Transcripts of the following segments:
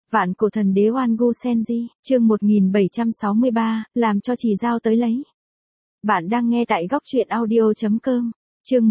Vạn cổ thần đế Oan Gu Senji, chương 1763, làm cho Trì Giao tới lấy. Bạn đang nghe tại góc truyện audio.com. Chương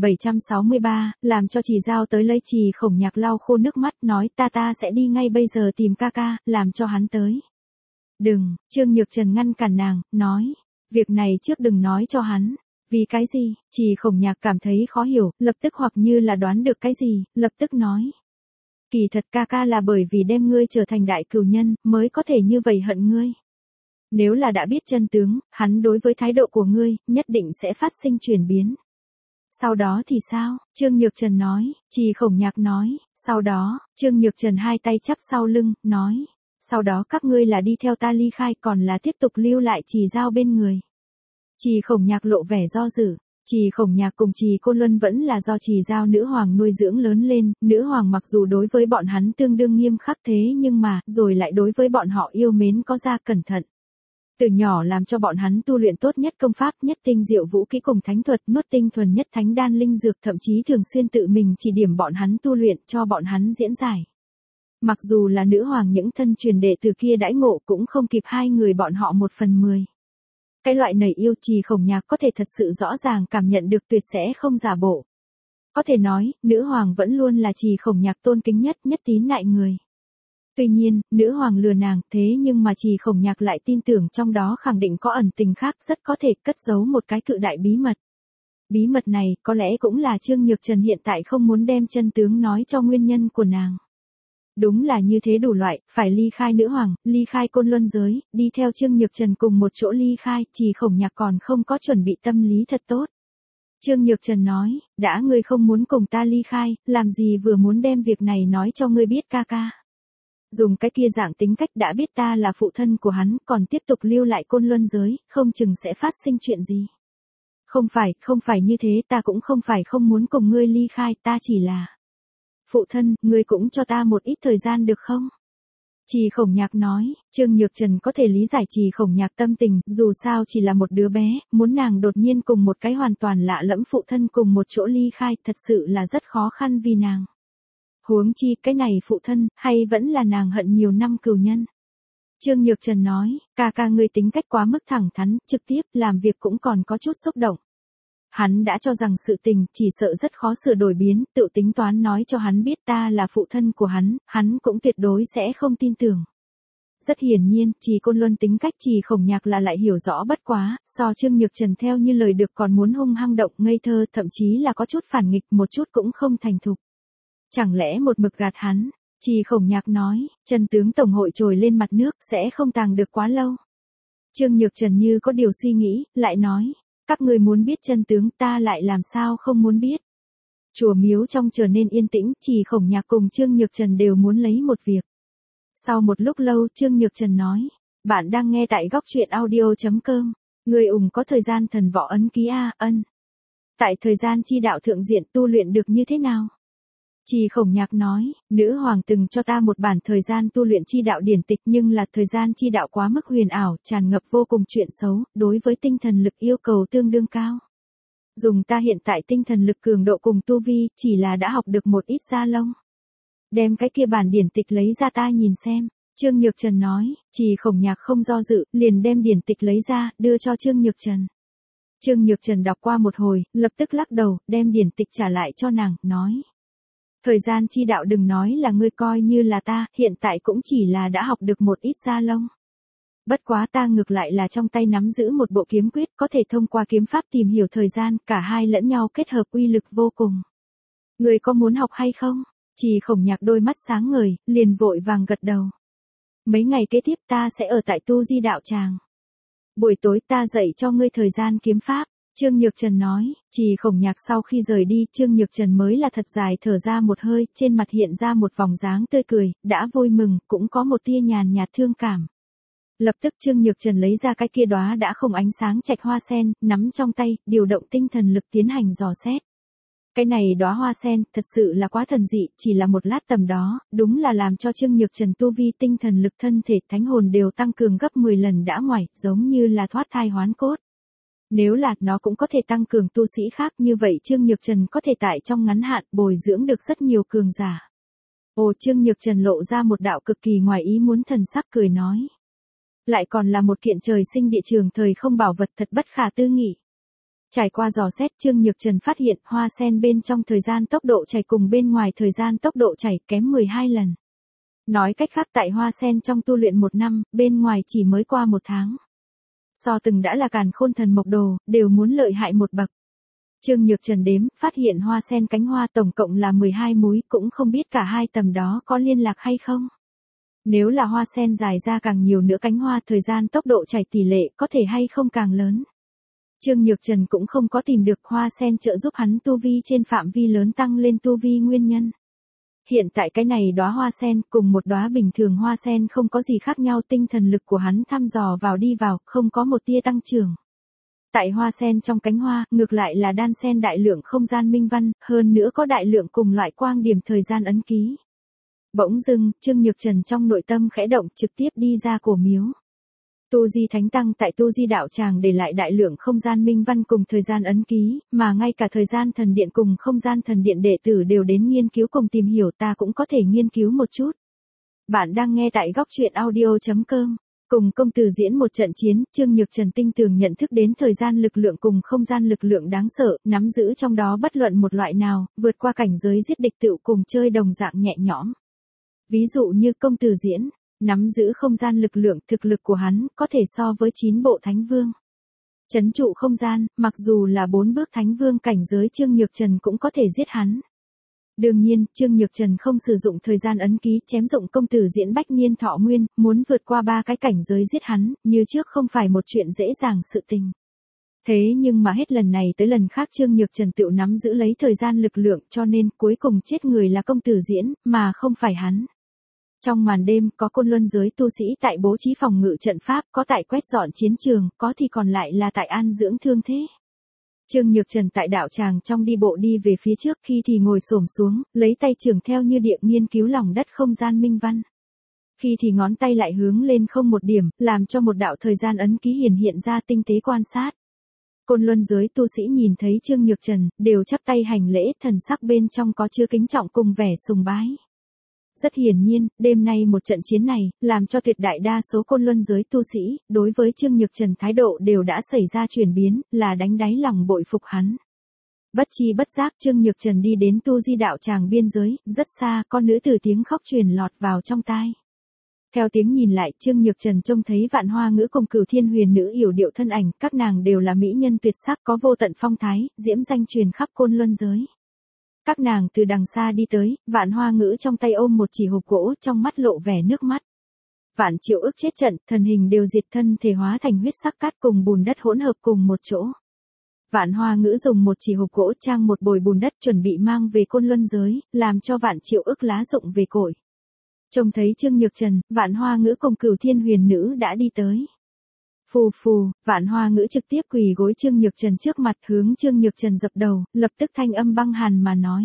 1763, làm cho Trì Giao tới lấy. Trì Khổng Nhạc lau khô nước mắt nói ta sẽ đi ngay bây giờ tìm ca ca, làm cho hắn tới. Đừng, Trương Nhược Trần ngăn cản nàng, nói, việc này trước đừng nói cho hắn. Vì cái gì? Trì Khổng Nhạc cảm thấy khó hiểu, lập tức hoặc như là đoán được cái gì, lập tức nói. Kỳ thật ca ca là bởi vì đem ngươi trở thành đại cừu nhân, mới có thể như vậy hận ngươi. Nếu là đã biết chân tướng, hắn đối với thái độ của ngươi, nhất định sẽ phát sinh chuyển biến. Sau đó thì sao? Trương Nhược Trần nói, Trì Khổng Nhạc nói, sau đó, Trương Nhược Trần hai tay chắp sau lưng, nói, sau đó các ngươi là đi theo ta ly khai còn là tiếp tục lưu lại Trì Giao bên người. Trì Khổng Nhạc lộ vẻ do dự. Trì Khổng Nhạc cùng Trì Côn Luân vẫn là do Trì Giao nữ hoàng nuôi dưỡng lớn lên, nữ hoàng mặc dù đối với bọn hắn tương đương nghiêm khắc thế nhưng mà, rồi lại đối với bọn họ yêu mến có ra cẩn thận. Từ nhỏ làm cho bọn hắn tu luyện tốt nhất công pháp, nhất tinh diệu vũ kỹ cùng thánh thuật, nuốt tinh thuần nhất thánh đan linh dược, thậm chí thường xuyên tự mình chỉ điểm bọn hắn tu luyện, cho bọn hắn diễn giải. Mặc dù là nữ hoàng những thân truyền đệ từ kia đãi ngộ cũng không kịp hai người bọn họ 1/10. Cái loại nảy yêu Trì Khổng Nhạc có thể thật sự rõ ràng cảm nhận được tuyệt sẽ không giả bộ. Có thể nói, nữ hoàng vẫn luôn là Trì Khổng Nhạc tôn kính nhất tín nại người. Tuy nhiên, nữ hoàng lừa nàng, thế nhưng mà Trì Khổng Nhạc lại tin tưởng trong đó khẳng định có ẩn tình khác, rất có thể cất giấu một cái cự đại bí mật. Bí mật này, có lẽ cũng là Trương Nhược Trần hiện tại không muốn đem chân tướng nói cho nguyên nhân của nàng. Đúng là như thế đủ loại, phải ly khai nữ hoàng, ly khai Côn Luân giới, đi theo Trương Nhược Trần cùng một chỗ ly khai, Trì Khổng Nhạc còn không có chuẩn bị tâm lý thật tốt. Trương Nhược Trần nói, đã ngươi không muốn cùng ta ly khai, làm gì vừa muốn đem việc này nói cho ngươi biết ca ca. Dùng cái kia dạng tính cách đã biết ta là phụ thân của hắn, còn tiếp tục lưu lại Côn Luân giới, không chừng sẽ phát sinh chuyện gì. Không phải như thế, ta cũng không phải không muốn cùng ngươi ly khai, ta chỉ là... Phụ thân, ngươi cũng cho ta một ít thời gian được không? Trì Khổng Nhạc nói, Trương Nhược Trần có thể lý giải Trì Khổng Nhạc tâm tình, dù sao chỉ là một đứa bé, muốn nàng đột nhiên cùng một cái hoàn toàn lạ lẫm phụ thân cùng một chỗ ly khai, thật sự là rất khó khăn vì nàng. Huống chi, cái này phụ thân, hay vẫn là nàng hận nhiều năm cừu nhân. Trương Nhược Trần nói, ca ca ngươi tính cách quá mức thẳng thắn, trực tiếp, làm việc cũng còn có chút xúc động. Hắn đã cho rằng sự tình chỉ sợ rất khó sửa đổi biến, tự tính toán nói cho hắn biết ta là phụ thân của hắn cũng tuyệt đối sẽ không tin tưởng. Rất hiển nhiên, Trì Côn Luân tính cách Trì Khổng Nhạc là lại hiểu rõ bất quá, so Trương Nhược Trần theo như lời được còn muốn hung hăng động, ngây thơ, thậm chí là có chút phản nghịch, một chút cũng không thành thục. Chẳng lẽ một mực gạt hắn? Trì Khổng Nhạc nói, chân tướng tổng hội trồi lên mặt nước, sẽ không tàng được quá lâu. Trương Nhược Trần như có điều suy nghĩ, lại nói. Các người muốn biết chân tướng, ta lại làm sao không muốn biết. Chùa miếu trong trở nên yên tĩnh, Trì Khổng Nhạc cùng Trương Nhược Trần đều muốn lấy một việc. Sau một lúc lâu, Trương Nhược Trần nói, bạn đang nghe tại góc truyện audio.com, người ủng có thời gian thần võ ấn ký A, ân. Tại thời gian chi đạo thượng diện tu luyện được như thế nào? Trì Khổng Nhạc nói, nữ hoàng từng cho ta một bản thời gian tu luyện chi đạo điển tịch nhưng là thời gian chi đạo quá mức huyền ảo, tràn ngập vô cùng chuyện xấu, đối với tinh thần lực yêu cầu tương đương cao. Dùng ta hiện tại tinh thần lực cường độ cùng tu vi, chỉ là đã học được một ít da lông. Đem cái kia bản điển tịch lấy ra ta nhìn xem. Trương Nhược Trần nói, Trì Khổng Nhạc không do dự, liền đem điển tịch lấy ra, đưa cho Trương Nhược Trần. Trương Nhược Trần đọc qua một hồi, lập tức lắc đầu, đem điển tịch trả lại cho nàng, nói. Thời gian chi đạo đừng nói là ngươi coi như là ta, hiện tại cũng chỉ là đã học được một ít da lông. Bất quá ta ngược lại là trong tay nắm giữ một bộ kiếm quyết, có thể thông qua kiếm pháp tìm hiểu thời gian, cả hai lẫn nhau kết hợp uy lực vô cùng. Ngươi có muốn học hay không? Trì Khổng Nhạc đôi mắt sáng ngời, liền vội vàng gật đầu. Mấy ngày kế tiếp ta sẽ ở tại Tu Di đạo tràng. Buổi tối ta dạy cho ngươi thời gian kiếm pháp. Trương Nhược Trần nói, Trì Khổng Nhạc sau khi rời đi, Trương Nhược Trần mới là thật dài thở ra một hơi, trên mặt hiện ra một vòng dáng tươi cười, đã vui mừng, cũng có một tia nhàn nhạt thương cảm. Lập tức Trương Nhược Trần lấy ra cái kia đóa đã không ánh sáng trạch hoa sen, nắm trong tay, điều động tinh thần lực tiến hành dò xét. Cái này đóa hoa sen, thật sự là quá thần dị, chỉ là một lát tầm đó, đúng là làm cho Trương Nhược Trần tu vi tinh thần lực thân thể thánh hồn đều tăng cường gấp 10 lần đã ngoài, giống như là thoát thai hoán cốt. Nếu là nó cũng có thể tăng cường tu sĩ khác như vậy Trương Nhược Trần có thể tại trong ngắn hạn bồi dưỡng được rất nhiều cường giả. Ồ, Trương Nhược Trần lộ ra một đạo cực kỳ ngoài ý muốn thần sắc cười nói. Lại còn là một kiện trời sinh địa trường thời không bảo vật thật bất khả tư nghị. Trải qua dò xét, Trương Nhược Trần phát hiện hoa sen bên trong thời gian tốc độ chảy cùng bên ngoài thời gian tốc độ chảy kém 12 lần. Nói cách khác tại hoa sen trong tu luyện 1 năm, bên ngoài chỉ mới qua 1 tháng. So từng đã là càn khôn thần mộc đồ, đều muốn lợi hại một bậc. Trương Nhược Trần đếm, phát hiện hoa sen cánh hoa tổng cộng là 12 múi, cũng không biết cả hai tầm đó có liên lạc hay không. Nếu là hoa sen dài ra càng nhiều nữa cánh hoa, thời gian tốc độ chảy tỷ lệ có thể hay không càng lớn. Trương Nhược Trần cũng không có tìm được hoa sen trợ giúp hắn tu vi trên phạm vi lớn tăng lên tu vi nguyên nhân. Hiện tại cái này đóa hoa sen cùng một đóa bình thường hoa sen không có gì khác nhau, tinh thần lực của hắn thăm dò vào đi vào, không có một tia tăng trưởng. Tại hoa sen trong cánh hoa, ngược lại là đan sen đại lượng không gian minh văn, hơn nữa có đại lượng cùng loại quang điểm thời gian ấn ký. Bỗng dưng, Trương Nhược Trần trong nội tâm khẽ động, trực tiếp đi ra cổ miếu. Tu Di Thánh Tăng tại Tu Di đạo tràng để lại đại lượng không gian minh văn cùng thời gian ấn ký, mà ngay cả thời gian thần điện cùng không gian thần điện đệ tử đều đến nghiên cứu cùng tìm hiểu, ta cũng có thể nghiên cứu một chút. Bạn đang nghe tại góc truyện audio.com. Cùng công tử diễn một trận chiến, Trương Nhược Trần tinh tường nhận thức đến thời gian lực lượng cùng không gian lực lượng đáng sợ, nắm giữ trong đó bất luận một loại nào, vượt qua cảnh giới giết địch tựu cùng chơi đồng dạng nhẹ nhõm. Ví dụ như công tử diễn, nắm giữ không gian lực lượng, thực lực của hắn có thể so với 9 bộ thánh vương. Trấn trụ không gian, mặc dù là 4 bước thánh vương cảnh giới, Trương Nhược Trần cũng có thể giết hắn. Đương nhiên, Trương Nhược Trần không sử dụng thời gian ấn ký, chém dụng công tử diễn bách niên thọ nguyên, muốn vượt qua 3 cái cảnh giới giết hắn, như trước không phải một chuyện dễ dàng sự tình. Thế nhưng mà hết lần này tới lần khác Trương Nhược Trần tự nắm giữ lấy thời gian lực lượng, cho nên cuối cùng chết người là công tử diễn, mà không phải hắn. Trong màn đêm, có côn luân giới tu sĩ tại bố trí phòng ngự trận pháp, có tại quét dọn chiến trường, có thì còn lại là tại an dưỡng thương thế. Trương Nhược Trần tại đạo tràng trong đi bộ đi về phía trước, khi thì ngồi xổm xuống, lấy tay trường theo như địa nghiên cứu lòng đất không gian minh văn. Khi thì ngón tay lại hướng lên không một điểm, làm cho một đạo thời gian ấn ký hiện ra tinh tế quan sát. Côn luân giới tu sĩ nhìn thấy Trương Nhược Trần, đều chắp tay hành lễ, thần sắc bên trong có chứa kính trọng cùng vẻ sùng bái. Rất hiển nhiên, đêm nay một trận chiến này, làm cho tuyệt đại đa số côn luân giới tu sĩ, đối với Trương Nhược Trần thái độ đều đã xảy ra chuyển biến, là đánh đáy lòng bội phục hắn. Bất chi bất giác Trương Nhược Trần đi đến Tu Di đạo tràng biên giới, rất xa, con nữ tử tiếng khóc truyền lọt vào trong tai. Theo tiếng nhìn lại, Trương Nhược Trần trông thấy Vạn Hoa Ngữ cùng Cửu Thiên Huyền Nữ yểu điệu thân ảnh, các nàng đều là mỹ nhân tuyệt sắc, có vô tận phong thái, diễm danh truyền khắp côn luân giới. Các nàng từ đằng xa đi tới, Vạn Hoa Ngữ trong tay ôm một chỉ hộp gỗ, trong mắt lộ vẻ nước mắt. Vạn Triệu Ức chết trận, thần hình đều diệt, thân thể hóa thành huyết sắc cát cùng bùn đất hỗn hợp cùng một chỗ. Vạn Hoa Ngữ dùng một chỉ hộp gỗ trang một bồi bùn đất chuẩn bị mang về côn luân giới, làm cho Vạn Triệu Ức lá rụng về cội. Trông thấy Trương Nhược Trần, Vạn Hoa Ngữ cùng Cửu Thiên Huyền Nữ đã đi tới. Phù phù, Vạn Hoa Ngữ trực tiếp quỳ gối Trương Nhược Trần trước mặt, hướng Trương Nhược Trần dập đầu, lập tức thanh âm băng hàn mà nói.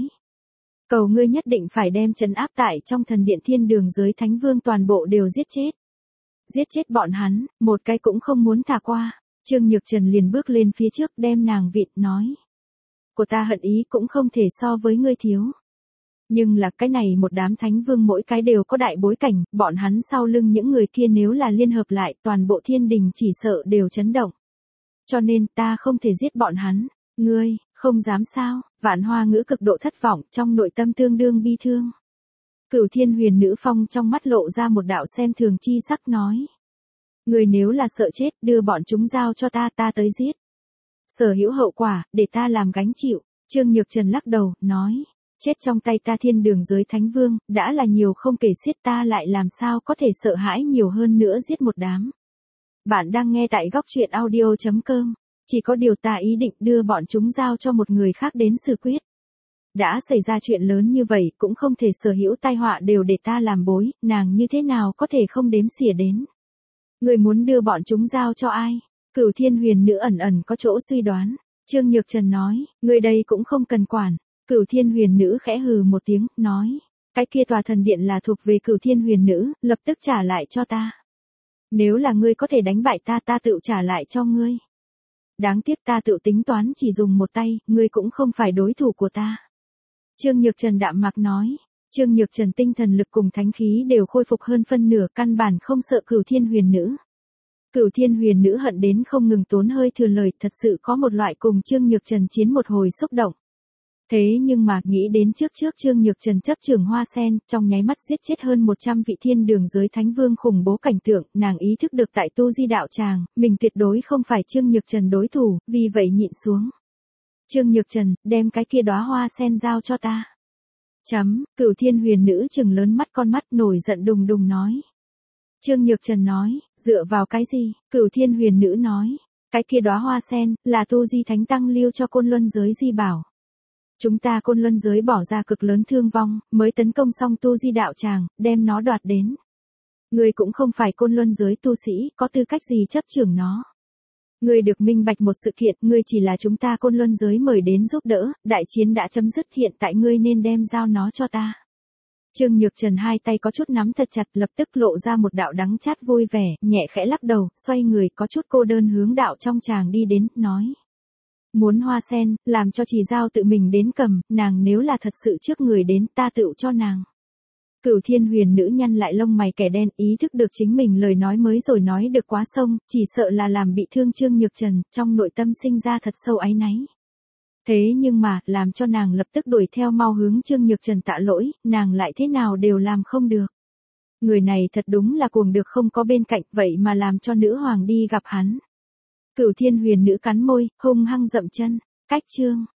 Cầu ngươi nhất định phải đem trấn áp tại trong thần điện thiên đường giới thánh vương toàn bộ đều giết chết. Giết chết bọn hắn, một cái cũng không muốn thả qua. Trương Nhược Trần liền bước lên phía trước, đem nàng vịn, nói. Của ta hận ý cũng không thể so với ngươi thiếu. Nhưng là cái này một đám thánh vương mỗi cái đều có đại bối cảnh, bọn hắn sau lưng những người kia nếu là liên hợp lại, toàn bộ thiên đình chỉ sợ đều chấn động. Cho nên ta không thể giết bọn hắn. Ngươi, không dám sao? Vạn Hoa Ngữ cực độ thất vọng, trong nội tâm tương đương bi thương. Cửu Thiên Huyền Nữ phong trong mắt lộ ra một đạo xem thường chi sắc, nói. Ngươi nếu là sợ chết, đưa bọn chúng giao cho ta, ta tới giết. Sở hữu hậu quả, để ta làm gánh chịu. Trương Nhược Trần lắc đầu, nói. Chết trong tay ta thiên đường giới thánh vương, đã là nhiều không kể xiết, ta lại làm sao có thể sợ hãi nhiều hơn nữa giết một đám. Bạn đang nghe tại góc truyện audio.com. Chỉ có điều ta ý định đưa bọn chúng giao cho một người khác đến xử quyết. Đã xảy ra chuyện lớn như vậy, cũng không thể sở hữu tai họa đều để ta làm bối, nàng như thế nào có thể không đếm xỉa đến. Người muốn đưa bọn chúng giao cho ai? Cửu Thiên Huyền Nữ ẩn ẩn có chỗ suy đoán. Trương Nhược Trần nói, người đây cũng không cần quản. Cửu Thiên Huyền Nữ khẽ hừ một tiếng, nói. Cái kia tòa thần điện là thuộc về Cửu Thiên Huyền Nữ, lập tức trả lại cho ta. Nếu là ngươi có thể đánh bại ta, ta tự trả lại cho ngươi. Đáng tiếc ta tự tính toán chỉ dùng một tay, ngươi cũng không phải đối thủ của ta. Trương Nhược Trần đạm mạc nói. Trương Nhược Trần tinh thần lực cùng thánh khí đều khôi phục hơn phân nửa, căn bản không sợ Cửu Thiên Huyền Nữ. Cửu Thiên Huyền Nữ hận đến không ngừng tốn hơi thừa lời, thật sự có một loại cùng Trương Nhược Trần chiến một hồi xúc động. Thế nhưng mà, nghĩ đến trước Trương Nhược Trần chấp trưởng hoa sen, trong nháy mắt giết chết hơn 100 vị thiên đường giới thánh vương khủng bố cảnh tượng, nàng ý thức được tại tu di đạo tràng, mình tuyệt đối không phải Trương Nhược Trần đối thủ, vì vậy nhịn xuống. Trương Nhược Trần, đem cái kia đóa hoa sen giao cho ta. Cửu Thiên Huyền Nữ trừng lớn mắt, con mắt nổi giận đùng đùng nói. Trương Nhược Trần nói, dựa vào cái gì? Cửu Thiên Huyền Nữ nói, cái kia đóa hoa sen, là tu di thánh tăng lưu cho Côn Luân giới di bảo. Chúng ta Côn Luân giới bỏ ra cực lớn thương vong, mới tấn công xong tu di đạo tràng, đem nó đoạt đến. Ngươi cũng không phải Côn Luân giới tu sĩ, có tư cách gì chấp trưởng nó. Ngươi được minh bạch một sự kiện, ngươi chỉ là chúng ta Côn Luân giới mời đến giúp đỡ, đại chiến đã chấm dứt, hiện tại ngươi nên đem giao nó cho ta. Trương Nhược Trần hai tay có chút nắm thật chặt, lập tức lộ ra một đạo đắng chát vui vẻ, nhẹ khẽ lắc đầu, xoay người có chút cô đơn hướng đạo trong tràng đi đến, nói. Muốn hoa sen, làm cho Trì Giao tự mình đến cầm, nàng nếu là thật sự trước người đến, ta tựu cho nàng. Cửu Thiên Huyền Nữ nhăn lại lông mày kẻ đen, ý thức được chính mình lời nói mới rồi nói được quá sông, chỉ sợ là làm bị thương Trương Nhược Trần, trong nội tâm sinh ra thật sâu áy náy. Thế nhưng mà, làm cho nàng lập tức đuổi theo mau hướng Trương Nhược Trần tạ lỗi, nàng lại thế nào đều làm không được. Người này thật đúng là cuồng được không có bên cạnh, vậy mà làm cho nữ hoàng đi gặp hắn. Cửu Thiên Huyền Nữ cắn môi, hung hăng dậm chân, cách chương.